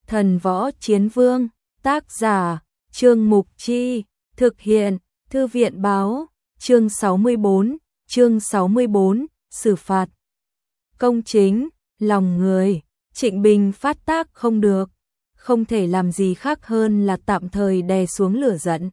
Thần Võ Chiến Vương, tác giả, Trương Mục Chi, thực hiện, Thư viện báo, chương 64, xử phạt. Công chính, lòng người, Trịnh Bình phát tác không được, không thể làm gì khác hơn là tạm thời đè xuống lửa giận.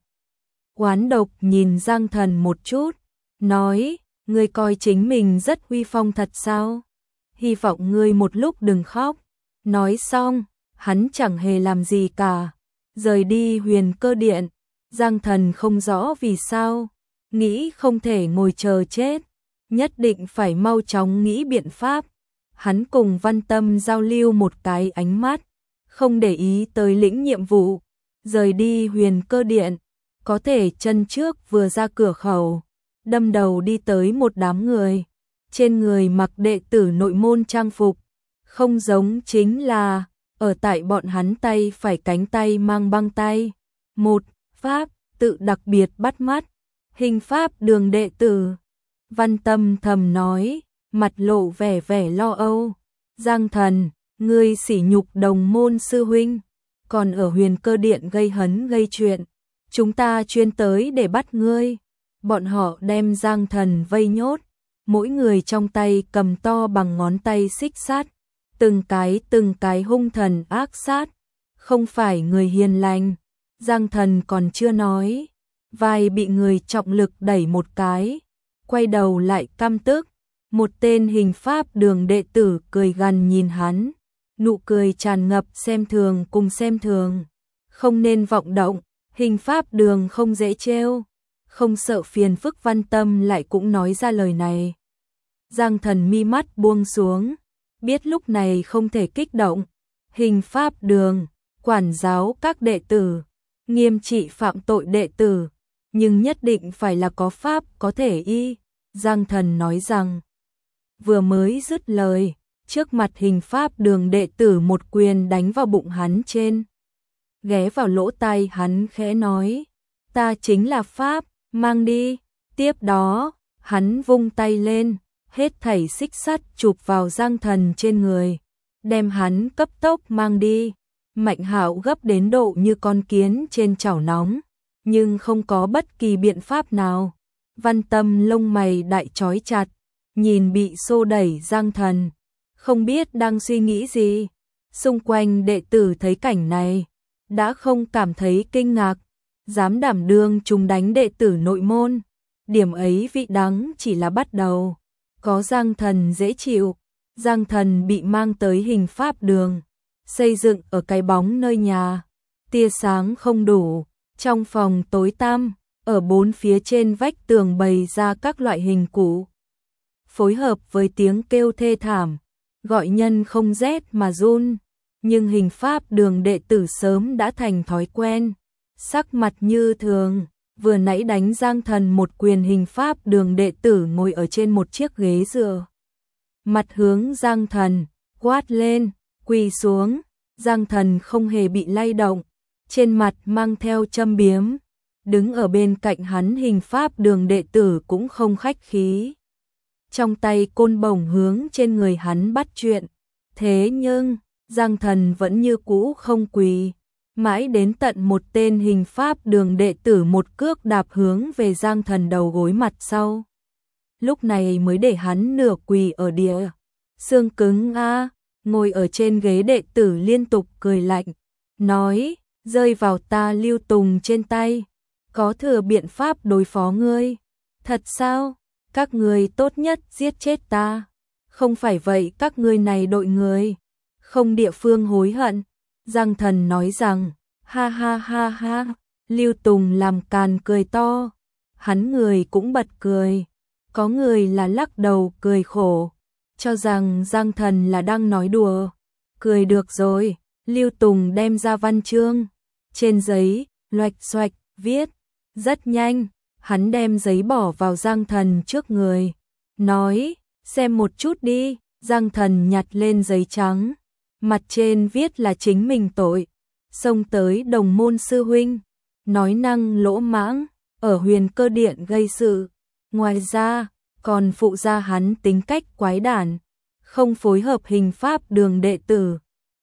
Oán độc nhìn Giang Thần một chút, nói, ngươi coi chính mình rất uy phong thật sao? Hy vọng ngươi một lúc đừng khóc. Nói xong, hắn chẳng hề làm gì cả, rời đi Huyền Cơ Điện. Giang Thần không rõ vì sao, nghĩ không thể ngồi chờ chết, nhất định phải mau chóng nghĩ biện pháp. Hắn cùng Văn Tâm giao lưu một cái ánh mắt, không để ý tới lĩnh nhiệm vụ, rời đi Huyền Cơ Điện. Có thể chân trước vừa ra cửa khẩu, đâm đầu đi tới một đám người, trên người mặc đệ tử nội môn trang phục, không giống chính là ở tại bọn hắn tay phải cánh tay mang băng tay. Một pháp tự đặc biệt bắt mắt, hình pháp đường đệ tử. Văn Tâm thầm nói, mặt lộ vẻ lo âu. Giang Thần, ngươi sỉ nhục đồng môn sư huynh, còn ở Huyền Cơ Điện gây hấn gây chuyện. Chúng ta chuyên tới để bắt ngươi. Bọn họ đem Giang Thần vây nhốt, mỗi người trong tay cầm to bằng ngón tay xích sắt, từng cái hung thần ác sát, không phải người hiền lành. Giang Thần còn chưa nói, vai bị người trọng lực đẩy một cái, quay đầu lại căm tức. Một tên hình pháp đường đệ tử cười gằn nhìn hắn, nụ cười tràn ngập xem thường cùng xem thường. Không nên vọng động, hình pháp đường không dễ trêu, không sợ phiền phức. Văn Tâm lại cũng nói ra lời này. Giang Thần mi mắt buông xuống, biết lúc này không thể kích động. Hình pháp đường quản giáo các đệ tử, nghiêm trị phạm tội đệ tử, nhưng nhất định phải là có pháp có thể y. Giang Thần nói rằng, vừa mới dứt lời, trước mặt hình pháp đường đệ tử một quyền đánh vào bụng hắn trên. Ghé vào lỗ tai hắn khẽ nói, ta chính là pháp, mang đi. Tiếp đó, hắn vung tay lên, hết thảy xích sắt chụp vào Giang Thần trên người, đem hắn cấp tốc mang đi. Mạnh Hạo gấp đến độ như con kiến trên chảo nóng, nhưng không có bất kỳ biện pháp nào. Văn Tâm lông mày đại chói chặt, nhìn bị xô đẩy Giang Thần, không biết đang suy nghĩ gì. Xung quanh đệ tử thấy cảnh này, đã không cảm thấy kinh ngạc, dám đảm đương chúng đánh đệ tử nội môn. Điểm ấy vị đắng chỉ là bắt đầu, có Giang Thần dễ chịu. Giang Thần bị mang tới hình pháp đường, xây dựng ở cái bóng nơi nhà, tia sáng không đủ, trong phòng tối tăm, ở bốn phía trên vách tường bày ra các loại hình cụ, phối hợp với tiếng kêu thê thảm, gọi nhân không rét mà run. Nhưng hình pháp đường đệ tử sớm đã thành thói quen, sắc mặt như thường. Vừa nãy đánh Giang Thần một quyền, hình pháp đường đệ tử ngồi ở trên một chiếc ghế dựa, mặt hướng Giang Thần, quát lên, quỳ xuống. Giang Thần không hề bị lay động, trên mặt mang theo châm biếm. Đứng ở bên cạnh hắn hình pháp đường đệ tử cũng không khách khí, trong tay côn bổng hướng trên người hắn bắt chuyện. Thế nhưng Giang Thần vẫn như cũ không quỳ, mãi đến tận một tên hình pháp đường đệ tử một cước đạp hướng về Giang Thần đầu gối mặt sau, lúc này mới để hắn nửa quỳ ở địa. Xương cứng a. Ngồi ở trên ghế đệ tử liên tục cười lạnh, nói, rơi vào ta Lưu Tùng trên tay, có thừa biện pháp đối phó ngươi. Thật sao? Các ngươi tốt nhất giết chết ta, không phải vậy các ngươi này đội người không địa phương hối hận. Giang Thần nói rằng, ha ha ha ha. Lưu Tùng làm càn cười to, hắn người cũng bật cười, có người là lắc đầu cười khổ, cho rằng Giang Thần là đang nói đùa. Cười được rồi, Lưu Tùng đem ra văn chương, trên giấy loạch xoạch viết. Rất nhanh, hắn đem giấy bỏ vào Giang Thần trước người, nói, xem một chút đi. Giang Thần nhặt lên giấy trắng, mặt trên viết là chính mình tội, xông tới đồng môn sư huynh, nói năng lỗ mãng, ở Huyền Cơ Điện gây sự. Ngoài ra, còn phụ ra hắn tính cách quái đản, không phối hợp hình pháp đường đệ tử,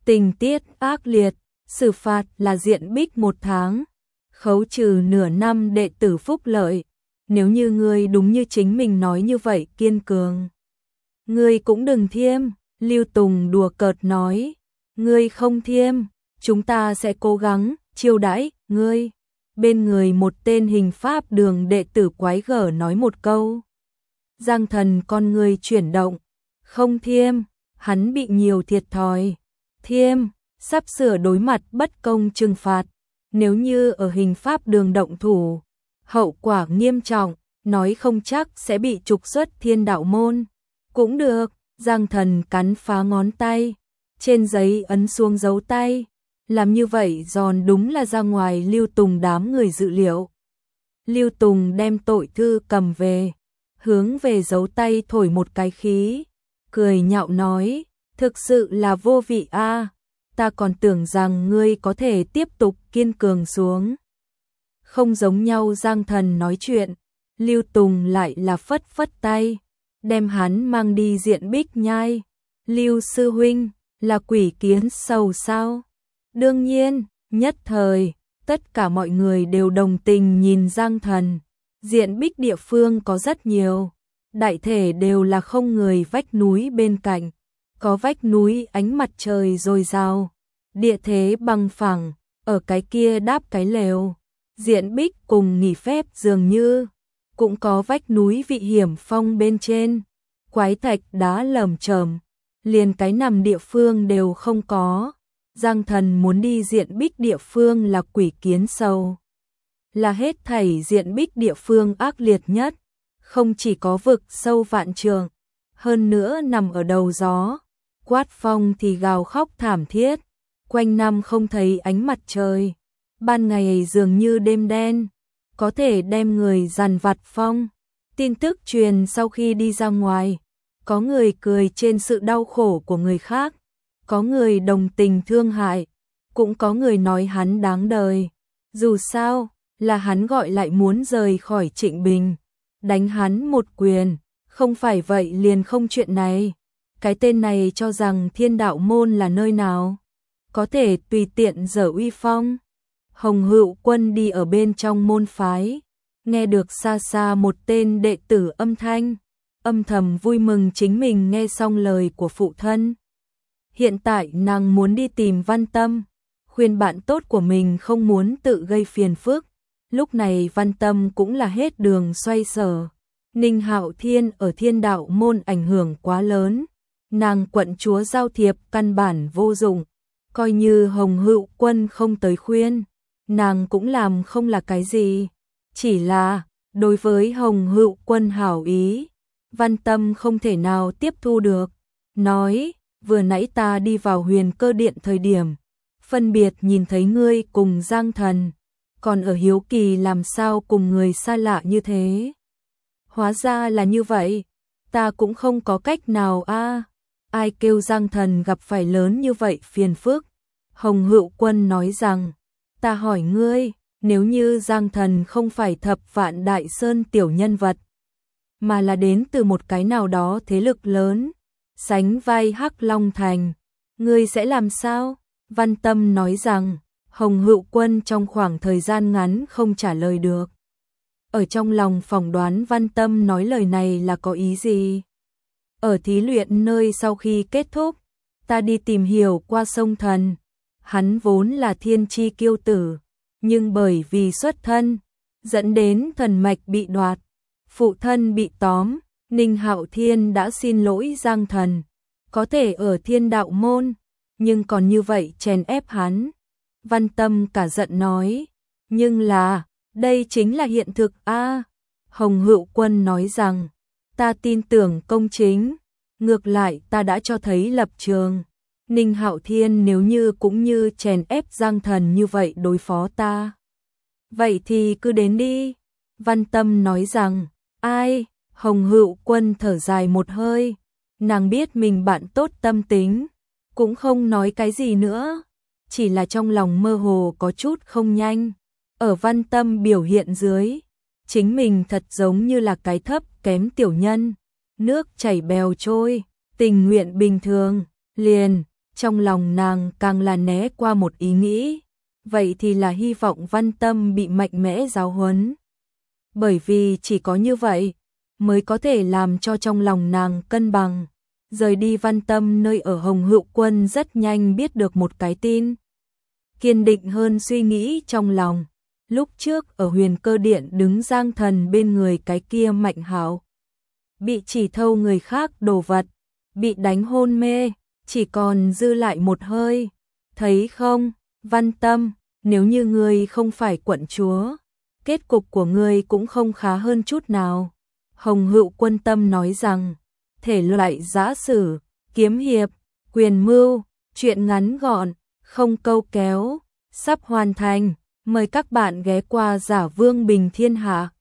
Tình tiết ác liệt, xử phạt là diện bích 1 tháng, khấu trừ nửa năm đệ tử phúc lợi. Nếu như ngươi đúng như chính mình nói như vậy kiên cường, ngươi cũng đừng thiêm. Lưu Tùng đùa cợt nói, ngươi không thiêm, chúng ta sẽ cố gắng chiêu đãi ngươi. Bên người một tên hình pháp đường đệ tử quái gở nói một câu. Giang Thần con người chuyển động, không thiêm, hắn bị nhiều thiệt thòi. Thiêm, sắp sửa đối mặt bất công trừng phạt, nếu như ở hình pháp đường động thủ, hậu quả nghiêm trọng, nói không chắc sẽ bị trục xuất Thiên Đạo môn. Cũng được, Giang Thần cắn phá ngón tay, trên giấy ấn xuống dấu tay, làm như vậy giòn đúng là ra ngoài Lưu Tùng đám người dự liệu. Lưu Tùng đem tội thư cầm về, hướng về dấu tay thổi một cái khí, cười nhạo nói, thực sự là vô vị a, ta còn tưởng rằng ngươi có thể tiếp tục kiên cường xuống. Không giống nhau Giang Thần nói chuyện, Lưu Tùng lại là phất phất tay, đem hắn mang đi diện bích nhai. Lưu sư huynh, là quỷ kiến sầu sao? Đương nhiên, nhất thời, tất cả mọi người đều đồng tình nhìn Giang Thần. Diện bích địa phương có rất nhiều, đại thể đều là không người vách núi bên cạnh, có vách núi ánh mặt trời dồi dào, địa thế bằng phẳng, ở cái kia đáp cái lều. Diện bích cùng nghỉ phép dường như, cũng có vách núi vị hiểm phong bên trên, quái thạch đá lởm chởm, liền cái nằm địa phương đều không có. Giang Thần muốn đi diện bích địa phương là quỷ kiến sâu, là hết thảy diện bích địa phương ác liệt nhất, không chỉ có vực sâu vạn trượng, hơn nữa nằm ở đầu gió, quát phong thì gào khóc thảm thiết, quanh năm không thấy ánh mặt trời, ban ngày dường như đêm đen, có thể đem người dằn vặt phong. Tin tức truyền sau khi đi ra ngoài, có người cười trên sự đau khổ của người khác, có người đồng tình thương hại, cũng có người nói hắn đáng đời. Dù sao, là hắn gọi lại muốn rời khỏi Trịnh Bình, đánh hắn một quyền, không phải vậy liền không chuyện này. Cái tên này cho rằng Thiên Đạo môn là nơi nào, có thể tùy tiện giở uy phong. Hồng Hữu Quân đi ở bên trong môn phái, nghe được xa xa một tên đệ tử âm thanh, âm thầm vui mừng chính mình nghe xong lời của phụ thân. Hiện tại nàng muốn đi tìm Văn Tâm, khuyên bạn tốt của mình không muốn tự gây phiền phức. Lúc này Văn Tâm cũng là hết đường xoay sở. Ninh Hạo Thiên ở Thiên Đạo môn ảnh hưởng quá lớn, nàng quận chúa giao thiệp căn bản vô dụng, coi như Hồng Hữu Quân không tới khuyên, nàng cũng làm không là cái gì. Chỉ là, đối với Hồng Hữu Quân hảo ý, Văn Tâm không thể nào tiếp thu được, nói, vừa nãy ta đi vào Huyền Cơ Điện thời điểm, phân biệt nhìn thấy ngươi cùng Giang Thần, còn ở hiếu kỳ làm sao cùng người xa lạ như thế. Hóa ra là như vậy, ta cũng không có cách nào a. Ai kêu Giang Thần gặp phải lớn như vậy phiền phức. Hồng Hữu Quân nói rằng, ta hỏi ngươi, nếu như Giang Thần không phải Thập Vạn Đại Sơn tiểu nhân vật, mà là đến từ một cái nào đó thế lực lớn, sánh vai Hắc Long Thành, ngươi sẽ làm sao? Văn Tâm nói rằng, Hồng Hữu Quân trong khoảng thời gian ngắn không trả lời được. Ở trong lòng phỏng đoán Văn Tâm nói lời này là có ý gì? Ở thí luyện nơi sau khi kết thúc, ta đi tìm hiểu qua sông thần, hắn vốn là thiên chi kiêu tử, nhưng bởi vì xuất thân, dẫn đến thần mạch bị đoạt, phụ thân bị tóm, Ninh Hạo Thiên đã xin lỗi Giang Thần, có thể ở Thiên Đạo môn, nhưng còn như vậy chèn ép hắn. Văn Tâm cả giận nói, nhưng là, đây chính là hiện thực a. Hồng Hữu Quân nói rằng, ta tin tưởng công chính, ngược lại ta đã cho thấy lập trường. Ninh Hạo Thiên nếu như cũng như chèn ép Giang Thần như vậy đối phó ta, vậy thì cứ đến đi. Văn Tâm nói rằng, ai? Hồng Hữu Quân thở dài một hơi, nàng biết mình bạn tốt tâm tính, cũng không nói cái gì nữa, chỉ là trong lòng mơ hồ có chút không nhanh. Ở Văn Tâm biểu hiện dưới, chính mình thật giống như là cái thấp kém tiểu nhân, nước chảy bèo trôi, tình nguyện bình thường, liền trong lòng nàng càng là né qua một ý nghĩ, vậy thì là hy vọng Văn Tâm bị mạnh mẽ giáo huấn. Bởi vì chỉ có như vậy mới có thể làm cho trong lòng nàng cân bằng. Rời đi Văn Tâm nơi ở Hồng Hữu Quân rất nhanh biết được một cái tin. Kiên định hơn suy nghĩ trong lòng. Lúc trước ở Huyền Cơ Điện đứng Giang Thần bên người cái kia Mạnh Hạo, bị chỉ thâu người khác đồ vật, bị đánh hôn mê, chỉ còn dư lại một hơi. Thấy không, Văn Tâm, nếu như ngươi không phải quận chúa, kết cục của ngươi cũng không khá hơn chút nào. Hồng Hữu Quân tâm nói rằng, thể loại giã sử, kiếm hiệp, quyền mưu, truyện ngắn gọn, không câu kéo, sắp hoàn thành. Mời các bạn ghé qua Giả Vương Bình Thiên Hạ.